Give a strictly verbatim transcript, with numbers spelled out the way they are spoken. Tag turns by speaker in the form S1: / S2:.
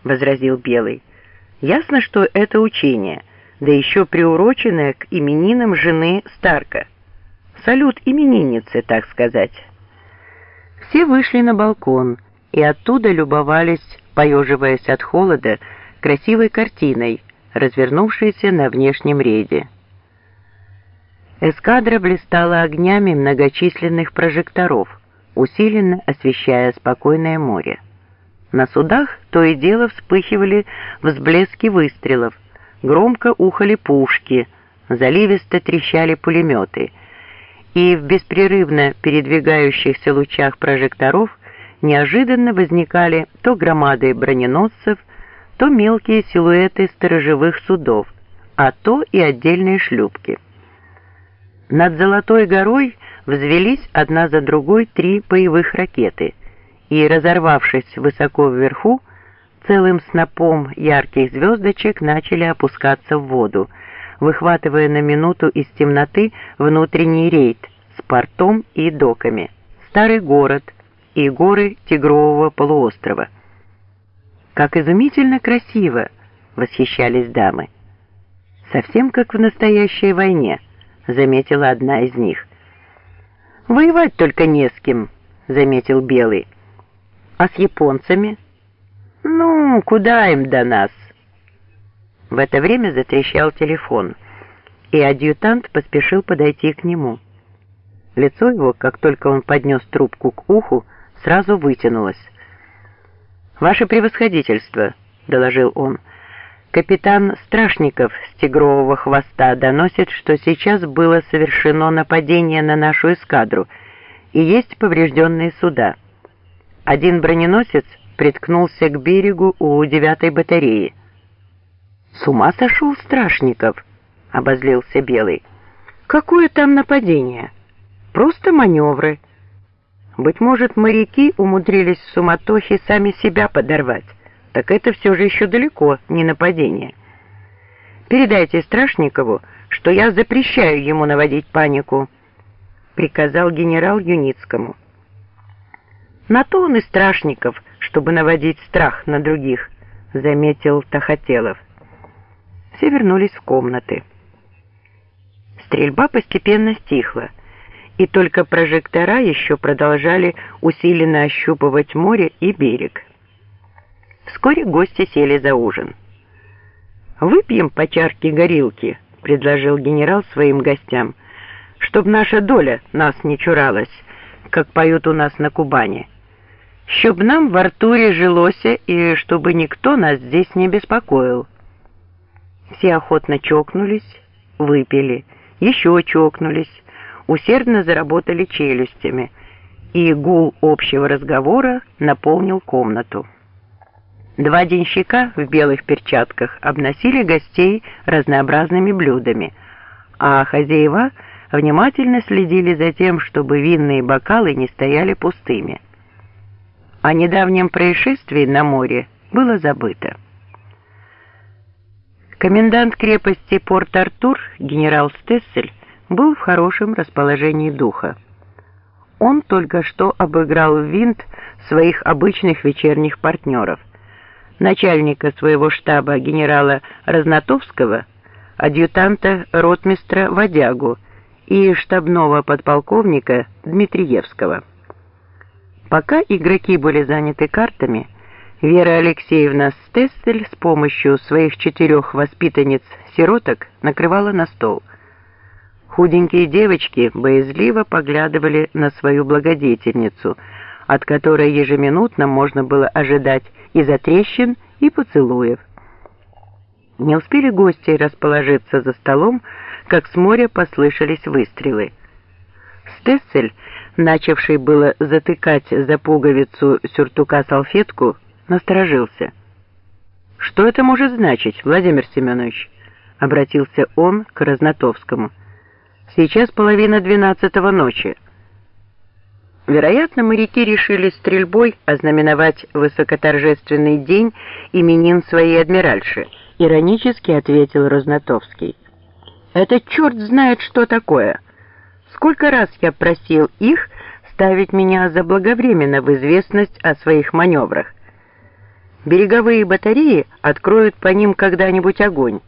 S1: — возразил Белый. «Ясно, что это учение, да еще приуроченное к именинам жены Старка. Салют именинницы, так сказать». Все вышли на балкон и оттуда любовались, поеживаясь от холода, красивой картиной, развернувшейся на внешнем рейде. Эскадра блистала огнями многочисленных прожекторов, усиленно освещая спокойное море. На судах то и дело вспыхивали взблески выстрелов, громко ухали пушки, заливисто трещали пулеметы, и в беспрерывно передвигающихся лучах прожекторов неожиданно возникали то громады броненосцев, то мелкие силуэты сторожевых судов, а то и отдельные шлюпки. Над Золотой горой взвелись одна за другой три боевых ракеты, и, разорвавшись высоко вверху, целым снопом ярких звездочек начали опускаться в воду, выхватывая на минуту из темноты внутренний рейд с портом и доками, старый город и горы Тигрового полуострова. «Как изумительно красиво!» — восхищались дамы. «Совсем как в настоящей войне», — заметила одна из них. «Воевать только не с кем», — заметил Белый. «А с японцами?» «Ну, куда им до нас?» В это время затрещал телефон, и адъютант поспешил подойти к нему. Лицо его, как только он поднес трубку к уху, сразу вытянулось. «Ваше превосходительство», — доложил он, — «капитан Страшников с Тигрового хвоста доносит, что сейчас было совершено нападение на нашу эскадру, и есть поврежденные суда. Один броненосец приткнулся к берегу у девятой батареи». «С ума сошел Страшников?» — обозлился Белый. «Какое там нападение? Просто маневры. Быть может, моряки умудрились в суматохе сами себя подорвать. Так это все же еще далеко не нападение. Передайте Страшникову, что я запрещаю ему наводить панику», — приказал генерал Юницкому. «На то он и Страшников, чтобы наводить страх на других», — заметил Тахателов. Все вернулись в комнаты. Стрельба постепенно стихла, и только прожектора еще продолжали усиленно ощупывать море и берег. Вскоре гости сели за ужин. «Выпьем по чарке горилки», — предложил генерал своим гостям, «чтоб наша доля нас не чуралась, как поют у нас на Кубани. Чтоб нам в Артуре жилося, и чтобы никто нас здесь не беспокоил». Все охотно чокнулись, выпили, еще чокнулись, усердно заработали челюстями, и гул общего разговора наполнил комнату. Два денщика в белых перчатках обносили гостей разнообразными блюдами, а хозяева внимательно следили за тем, чтобы винные бокалы не стояли пустыми. О недавнем происшествии на море было забыто. Комендант крепости Порт-Артур, генерал Стессель, был в хорошем расположении духа. Он только что обыграл в винт своих обычных вечерних партнеров, начальника своего штаба генерала Разнотовского, адъютанта ротмистра Водягу и штабного подполковника Дмитриевского. Пока игроки были заняты картами, Вера Алексеевна Стессель с помощью своих четырех воспитанниц-сироток накрывала на стол. Худенькие девочки боязливо поглядывали на свою благодетельницу, от которой ежеминутно можно было ожидать и затрещин, и поцелуев. Не успели гости расположиться за столом, как с моря послышались выстрелы. Стессель, начавший было затыкать за пуговицу сюртука салфетку, насторожился. «Что это может значить, Владимир Семенович?» — обратился он к Разнотовскому. «Сейчас половина двенадцатого ночи». Вероятно, моряки решили стрельбой ознаменовать высокоторжественный день именин своей адмиральши, иронически ответил Разнотовский. «Это черт знает, что такое. Сколько раз я просил их ставить меня заблаговременно в известность о своих маневрах. Береговые батареи откроют по ним когда-нибудь огонь.